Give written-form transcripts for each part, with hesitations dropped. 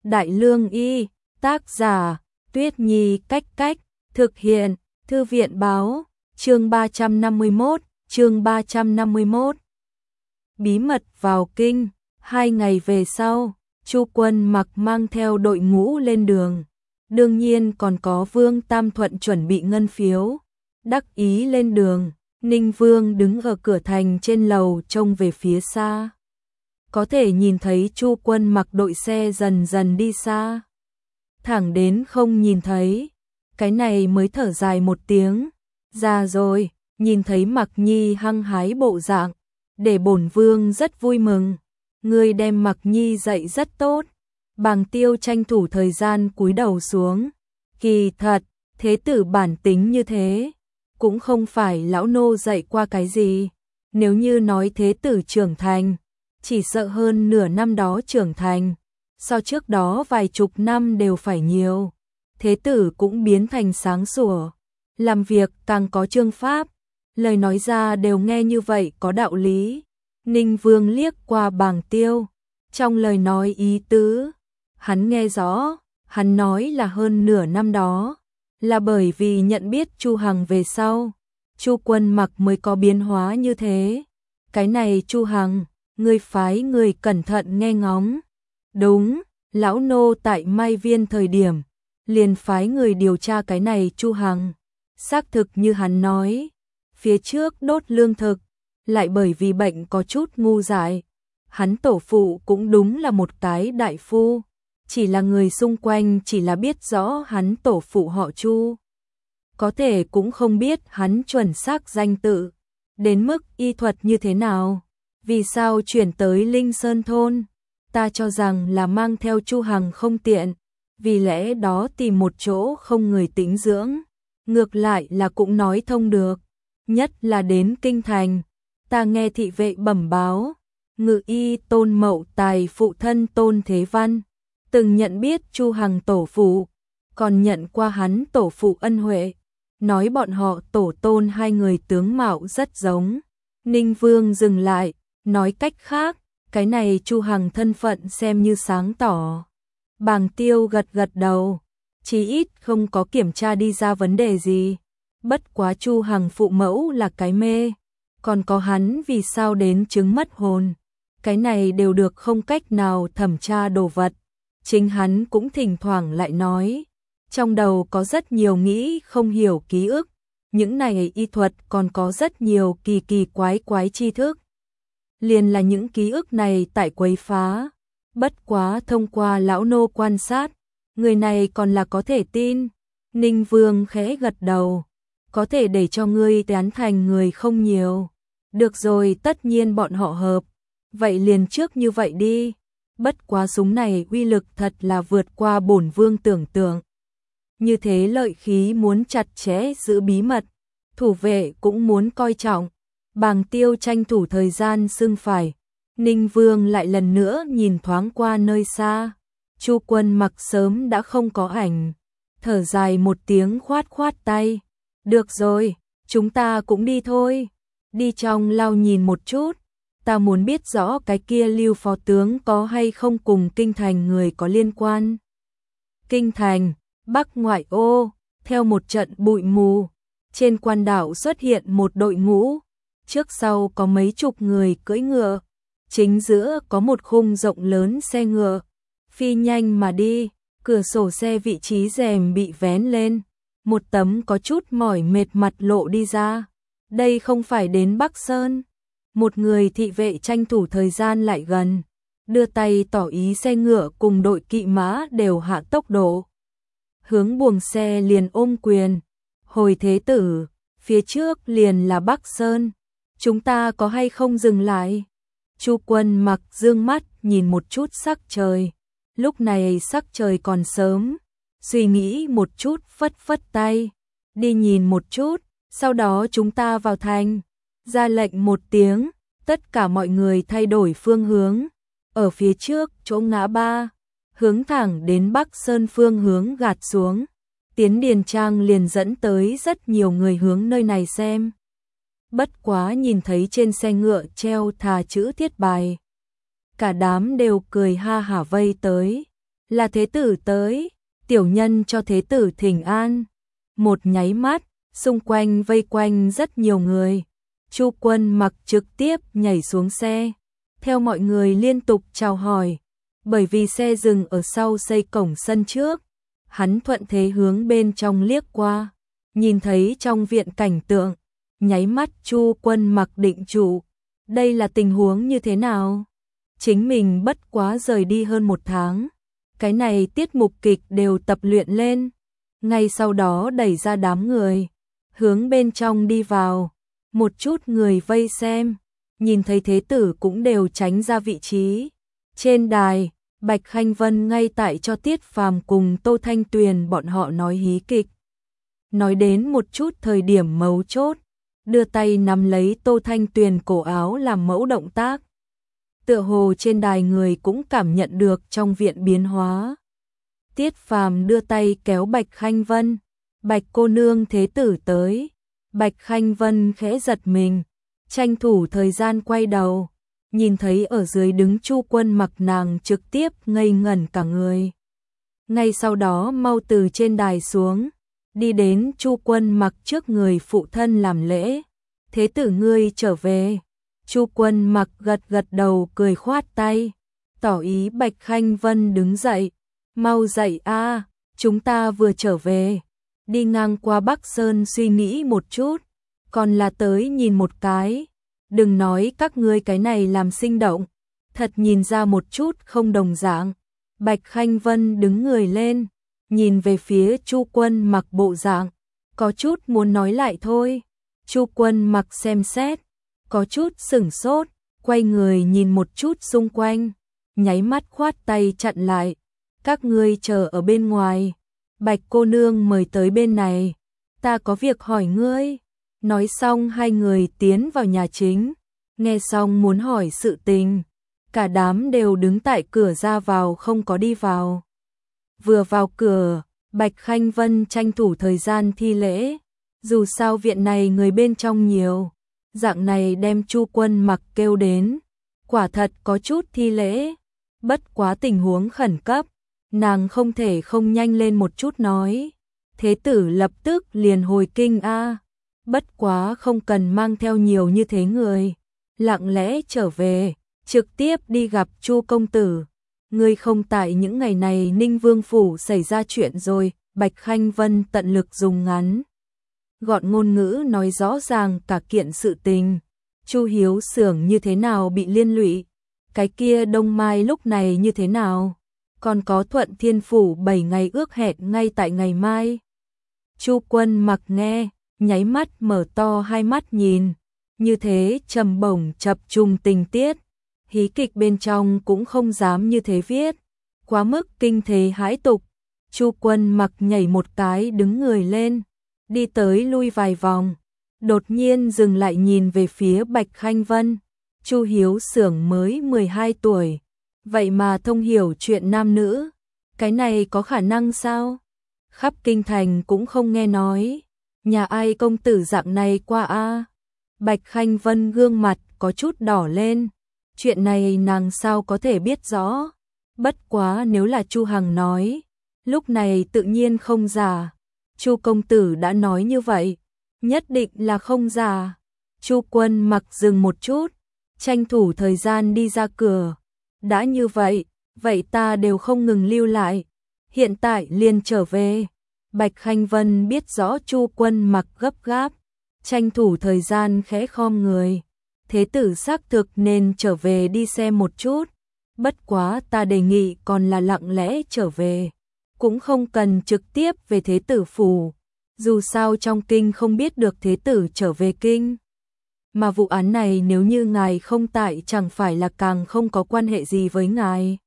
Đại Lương Y, tác giả, Tuyết Nhi Cách Cách, thực hiện, Thư viện Báo, chương 351. Bí mật vào kinh, 2 ngày về sau, Chu Quân Mặc mang theo đội ngũ lên đường. Đương nhiên còn có Vương Tam Thuận chuẩn bị ngân phiếu. Đắc ý lên đường, Ninh Vương đứng ở cửa thành trên lầu trông về phía xa. Có thể nhìn thấy Chu Quân Mặc đội xe dần dần đi xa. Thẳng đến không nhìn thấy, cái này mới thở dài một tiếng. Ra rồi, nhìn thấy Mặc Nhi hăng hái bộ dạng, để bổn vương rất vui mừng. Ngươi đem Mặc Nhi dạy rất tốt. Bàng Tiêu tranh thủ thời gian cúi đầu xuống. Kỳ thật, thế tử bản tính như thế, cũng không phải lão nô dạy qua cái gì. Nếu như nói thế tử trưởng thành, chỉ sợ hơn nửa năm đó trưởng thành, so trước đó vài chục năm đều phải nhiều. Thế tử cũng biến thành sáng sủa, làm việc càng có chương pháp, lời nói ra đều nghe như vậy có đạo lý. Ninh Vương liếc qua Bàng Tiêu, trong lời nói ý tứ, hắn nghe rõ, hắn nói là hơn nửa năm đó, là bởi vì nhận biết Chu Hằng về sau, Chu Quân Mặc mới có biến hóa như thế. Cái này Chu Hằng, ngươi phái người cẩn thận nghe ngóng. Đúng, lão nô tại Mai Viên thời điểm, liền phái người điều tra cái này Chu Hằng. Xác thực như hắn nói, phía trước đốt lương thực, lại bởi vì bệnh có chút ngu dại. Hắn tổ phụ cũng đúng là một cái đại phu, chỉ là người xung quanh chỉ là biết rõ hắn tổ phụ họ Chu, có thể cũng không biết hắn chuẩn xác danh tự, đến mức y thuật như thế nào, vì sao chuyển tới Linh Sơn thôn. Ta cho rằng là mang theo Chu Hằng không tiện, vì lẽ đó tìm một chỗ không người tĩnh dưỡng, ngược lại là cũng nói thông được. Nhất là đến kinh thành, ta nghe thị vệ bẩm báo, Ngự y Tôn Mậu Tài phụ thân Tôn Thế Văn từng nhận biết Chu Hằng tổ phụ, còn nhận qua hắn tổ phụ ân huệ, nói bọn họ tổ tôn hai người tướng mạo rất giống. Ninh Vương dừng lại, nói cách khác, cái này Chu Hằng thân phận xem như sáng tỏ. Bàng Tiêu gật gật đầu, chí ít không có kiểm tra đi ra vấn đề gì. Bất quá Chu Hằng phụ mẫu là cái mê, còn có hắn vì sao đến chứng mất hồn, cái này đều được không cách nào thẩm tra đồ vật. Chính hắn cũng thỉnh thoảng lại nói, trong đầu có rất nhiều nghĩ không hiểu ký ức, những này y thuật còn có rất nhiều kỳ kỳ quái quái tri thức. Liền là những ký ức này tại quấy phá, bất quá thông qua lão nô quan sát, người này còn là có thể tin. Ninh Vương khẽ gật đầu, có thể để cho ngươi tán thành người không nhiều. Được rồi, tất nhiên bọn họ hợp, vậy liền trước như vậy đi. Bất quá súng này uy lực thật là vượt qua bổn vương tưởng tượng. Như thế lợi khí muốn chặt chẽ giữ bí mật, thủ vệ cũng muốn coi trọng. Bàng Tiêu tranh thủ thời gian xưng phải. Ninh Vương lại lần nữa nhìn thoáng qua nơi xa. Chu Quân Mặc sớm đã không có ảnh, thở dài một tiếng khoát khoát tay. Được rồi, chúng ta cũng đi thôi. Đi trong lao nhìn một chút, ta muốn biết rõ cái kia Lưu phó tướng có hay không cùng kinh thành người có liên quan. Kinh thành, Bắc ngoại ô, theo một trận bụi mù, trên quan đảo xuất hiện một đội ngũ, trước sau có mấy chục người cưỡi ngựa, chính giữa có một khung rộng lớn xe ngựa, phi nhanh mà đi, cửa sổ xe vị trí rèm bị vén lên, một tấm có chút mỏi mệt mặt lộ đi ra. Đây không phải đến Bắc Sơn. Một người thị vệ tranh thủ thời gian lại gần, đưa tay tỏ ý xe ngựa cùng đội kỵ mã đều hạ tốc độ. Hướng buồng xe liền ôm quyền, hồi thế tử, phía trước liền là Bắc Sơn, chúng ta có hay không dừng lại? Chu Quân Mặc dương mắt nhìn một chút sắc trời, lúc này sắc trời còn sớm, suy nghĩ một chút phất phất tay, đi nhìn một chút, sau đó chúng ta vào thành. Ra lệnh một tiếng, tất cả mọi người thay đổi phương hướng, ở phía trước chỗ ngã ba, hướng thẳng đến Bắc Sơn phương hướng gạt xuống. Tiến Điền Trang liền dẫn tới rất nhiều người hướng nơi này xem. Bất quá nhìn thấy trên xe ngựa treo thà chữ thiết bài, cả đám đều cười ha hả vây tới. là thế tử tới, tiểu nhân cho thế tử thỉnh an. Một nháy mắt, xung quanh vây quanh rất nhiều người. Chu Quân Mặc trực tiếp nhảy xuống xe, theo mọi người liên tục chào hỏi. Bởi vì xe dừng ở sau xây cổng sân trước, hắn thuận thế hướng bên trong liếc qua, nhìn thấy trong viện cảnh tượng, nháy mắt Chu Quân Mặc định trụ. Đây là tình huống như thế nào? Chính mình bất quá rời đi hơn 1 tháng, cái này tiết mục kịch đều tập luyện lên. Ngay sau đó đẩy ra đám người, hướng bên trong đi vào. Một chút người vây xem, nhìn thấy thế tử cũng đều tránh ra vị trí. Trên đài, Bạch Khanh Vân ngay tại cho Tiết Phàm cùng Tô Thanh Tuyền bọn họ nói hí kịch. Nói đến một chút thời điểm mấu chốt, đưa tay nắm lấy Tô Thanh Tuyền cổ áo làm mẫu động tác. Tựa hồ trên đài người cũng cảm nhận được trong viện biến hóa. Tiết Phàm đưa tay kéo Bạch Khanh Vân, Bạch cô nương thế tử tới. Bạch Khanh Vân khẽ giật mình, tranh thủ thời gian quay đầu, nhìn thấy ở dưới đứng Chu Quân Mặc, nàng trực tiếp ngây ngẩn cả người. Ngay sau đó mau từ trên đài xuống, đi đến Chu Quân Mặc trước người phụ thân làm lễ. Thế tử ngươi trở về. Chu Quân Mặc gật gật đầu cười khoát tay, tỏ ý Bạch Khanh Vân đứng dậy. Mau dậy a, chúng ta vừa trở về. Đi ngang qua Bắc Sơn suy nghĩ một chút, còn là tới nhìn một cái. Đừng nói các ngươi cái này làm sinh động, thật nhìn ra một chút không đồng dạng. Bạch Khanh Vân đứng người lên, nhìn về phía Chu Quân Mặc bộ dạng, có chút muốn nói lại thôi. Chu Quân Mặc xem xét, có chút sửng sốt, quay người nhìn một chút xung quanh, nháy mắt khoát tay chặn lại. Các ngươi chờ ở bên ngoài, Bạch cô nương mời tới bên này, ta có việc hỏi ngươi. Nói xong hai người tiến vào nhà chính, nghe xong muốn hỏi sự tình, cả đám đều đứng tại cửa ra vào không có đi vào. Vừa vào cửa, Bạch Khanh Vân tranh thủ thời gian thi lễ, dù sao viện này người bên trong nhiều, dạng này đem Chu Quân Mặc kêu đến, quả thật có chút thi lễ, bất quá tình huống khẩn cấp, nàng không thể không nhanh lên một chút nói. Thế tử lập tức liền hồi kinh a, bất quá không cần mang theo nhiều như thế người, lặng lẽ trở về, trực tiếp đi gặp Chu công tử. Ngươi không tại những ngày này Ninh Vương phủ xảy ra chuyện rồi. Bạch Khanh Vân tận lực dùng ngắn gọn ngôn ngữ nói rõ ràng cả kiện sự tình. Chu Hiếu Xưởng như thế nào bị liên lụy, cái kia Đông Mai lúc này như thế nào, còn có Thuận Thiên phủ 7 ngày ước hẹn ngay tại ngày mai. Chu Quân Mặc nghe, nháy mắt mở to hai mắt nhìn, như thế trầm bổng chập trùng tình tiết, hí kịch bên trong cũng không dám như thế viết, quá mức kinh thế hãi tục. Chu Quân Mặc nhảy một cái đứng người lên, đi tới lui vài vòng, đột nhiên dừng lại nhìn về phía Bạch Khanh Vân. Chu Hiếu Xưởng mới 12 tuổi, vậy mà thông hiểu chuyện nam nữ, cái này có khả năng sao? Khắp kinh thành cũng không nghe nói, nhà ai công tử dạng này qua a? Bạch Khanh Vân gương mặt có chút đỏ lên, chuyện này nàng sao có thể biết rõ, bất quá nếu là Chu Hằng nói, lúc này tự nhiên không giả. Chu công tử đã nói như vậy, nhất định là không giả. Chu Quân Mặc dừng một chút, tranh thủ thời gian đi ra cửa. Đã như vậy, vậy ta đều không ngừng lưu lại, hiện tại liền trở về. Bạch Khanh Vân biết rõ Chu Quân Mặc gấp gáp, tranh thủ thời gian khẽ khom người. Thế tử xác thực nên trở về đi xem một chút, bất quá ta đề nghị còn là lặng lẽ trở về, cũng không cần trực tiếp về thế tử phủ, dù sao trong kinh không biết được thế tử trở về kinh. Mà vụ án này nếu như ngài không tại chẳng phải là càng không có quan hệ gì với ngài.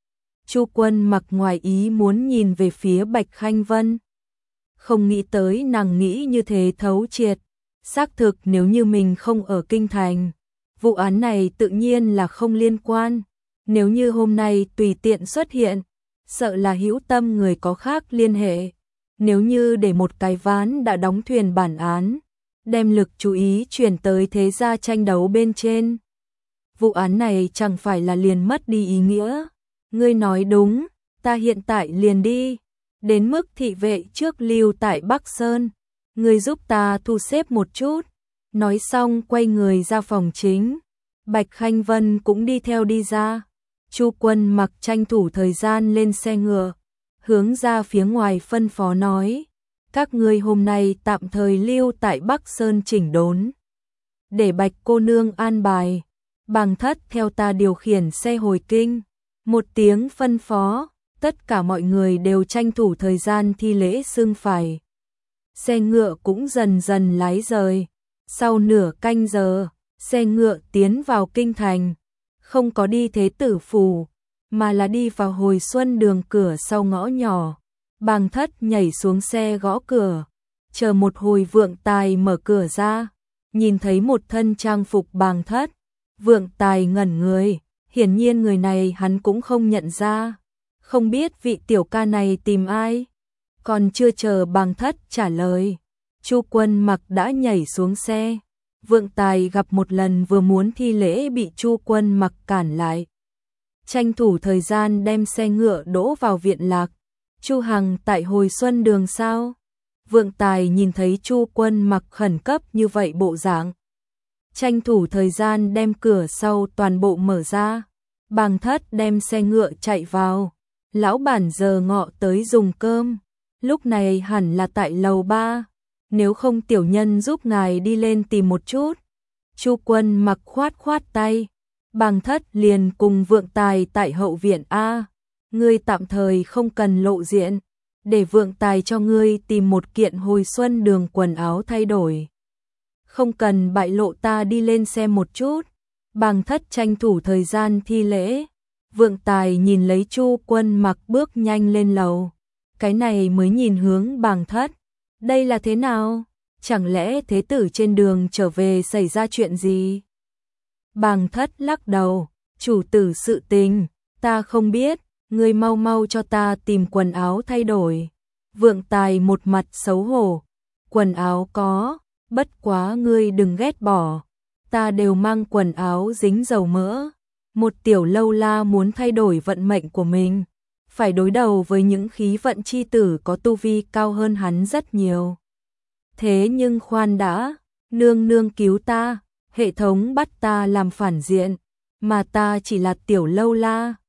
Chu Quân Mặc ngoài ý muốn nhìn về phía Bạch Khanh Vân, không nghĩ tới nàng nghĩ như thế thấu triệt. Xác thực nếu như mình không ở kinh thành, vụ án này tự nhiên là không liên quan. Nếu như hôm nay tùy tiện xuất hiện, sợ là hữu tâm người có khác liên hệ. Nếu như để một cái ván đã đóng thuyền bản án, đem lực chú ý chuyển tới thế gia tranh đấu bên trên, vụ án này chẳng phải là liền mất đi ý nghĩa. Ngươi nói đúng, ta hiện tại liền đi, đến mức thị vệ trước lưu tại Bắc Sơn, người giúp ta thu xếp một chút. Nói xong quay người ra phòng chính, Bạch Khanh Vân cũng đi theo đi ra. Chu Quân Mặc tranh thủ thời gian lên xe ngựa, hướng ra phía ngoài phân phó nói, các ngươi hôm nay tạm thời lưu tại Bắc Sơn chỉnh đốn, để Bạch cô nương an bài, Bàng Thất theo ta điều khiển xe hồi kinh. Một tiếng phân phó, tất cả mọi người đều tranh thủ thời gian thi lễ xưng phải. Xe ngựa cũng dần dần lái rời. Sau nửa canh giờ, xe ngựa tiến vào kinh thành, không có đi Thế Tử phủ, mà là đi vào Hồi Xuân đường cửa sau ngõ nhỏ. Bàng Thất nhảy xuống xe gõ cửa, chờ một hồi Vượng Tài mở cửa ra, nhìn thấy một thân trang phục Bàng Thất, Vượng Tài ngẩn người, hiển nhiên người này hắn cũng không nhận ra, không biết vị tiểu ca này tìm ai. Còn chưa chờ Bàng Thất trả lời, Chu Quân Mặc đã nhảy xuống xe. Vượng Tài gặp một lần vừa muốn thi lễ bị Chu Quân Mặc cản lại, tranh thủ thời gian đem xe ngựa đỗ vào viện lạc. Chu Hằng tại Hồi Xuân đường sao? Vượng Tài nhìn thấy Chu Quân Mặc khẩn cấp như vậy bộ dạng, tranh thủ thời gian đem cửa sau toàn bộ mở ra. Bàng Thất đem xe ngựa chạy vào. Lão bản giờ ngọ tới dùng cơm, lúc này hẳn là tại lầu 3, nếu không tiểu nhân giúp ngài đi lên tìm một chút. Chu Quân Mặc khoát khoát tay, Bàng Thất liền cùng Vượng Tài tại hậu viện a, ngươi tạm thời không cần lộ diện, để Vượng Tài cho ngươi tìm một kiện Hồi Xuân đường quần áo thay đổi. Không cần bại lộ, ta đi lên xem một chút. Bàng Thất tranh thủ thời gian thi lễ. Vượng Tài nhìn lấy Chu Quân Mặc bước nhanh lên lầu, cái này mới nhìn hướng Bàng Thất. Đây là thế nào? Chẳng lẽ thế tử trên đường trở về xảy ra chuyện gì? Bàng Thất lắc đầu, chủ tử sự tình, ta không biết, ngươi mau mau cho ta tìm quần áo thay đổi. Vượng Tài một mặt xấu hổ, quần áo có, bất quá ngươi đừng ghét bỏ, ta đều mang quần áo dính dầu mỡ. Một tiểu lâu la muốn thay đổi vận mệnh của mình, phải đối đầu với những khí vận chi tử có tu vi cao hơn hắn rất nhiều. Thế nhưng khoan đã, nương nương cứu ta, hệ thống bắt ta làm phản diện, mà ta chỉ là tiểu lâu la,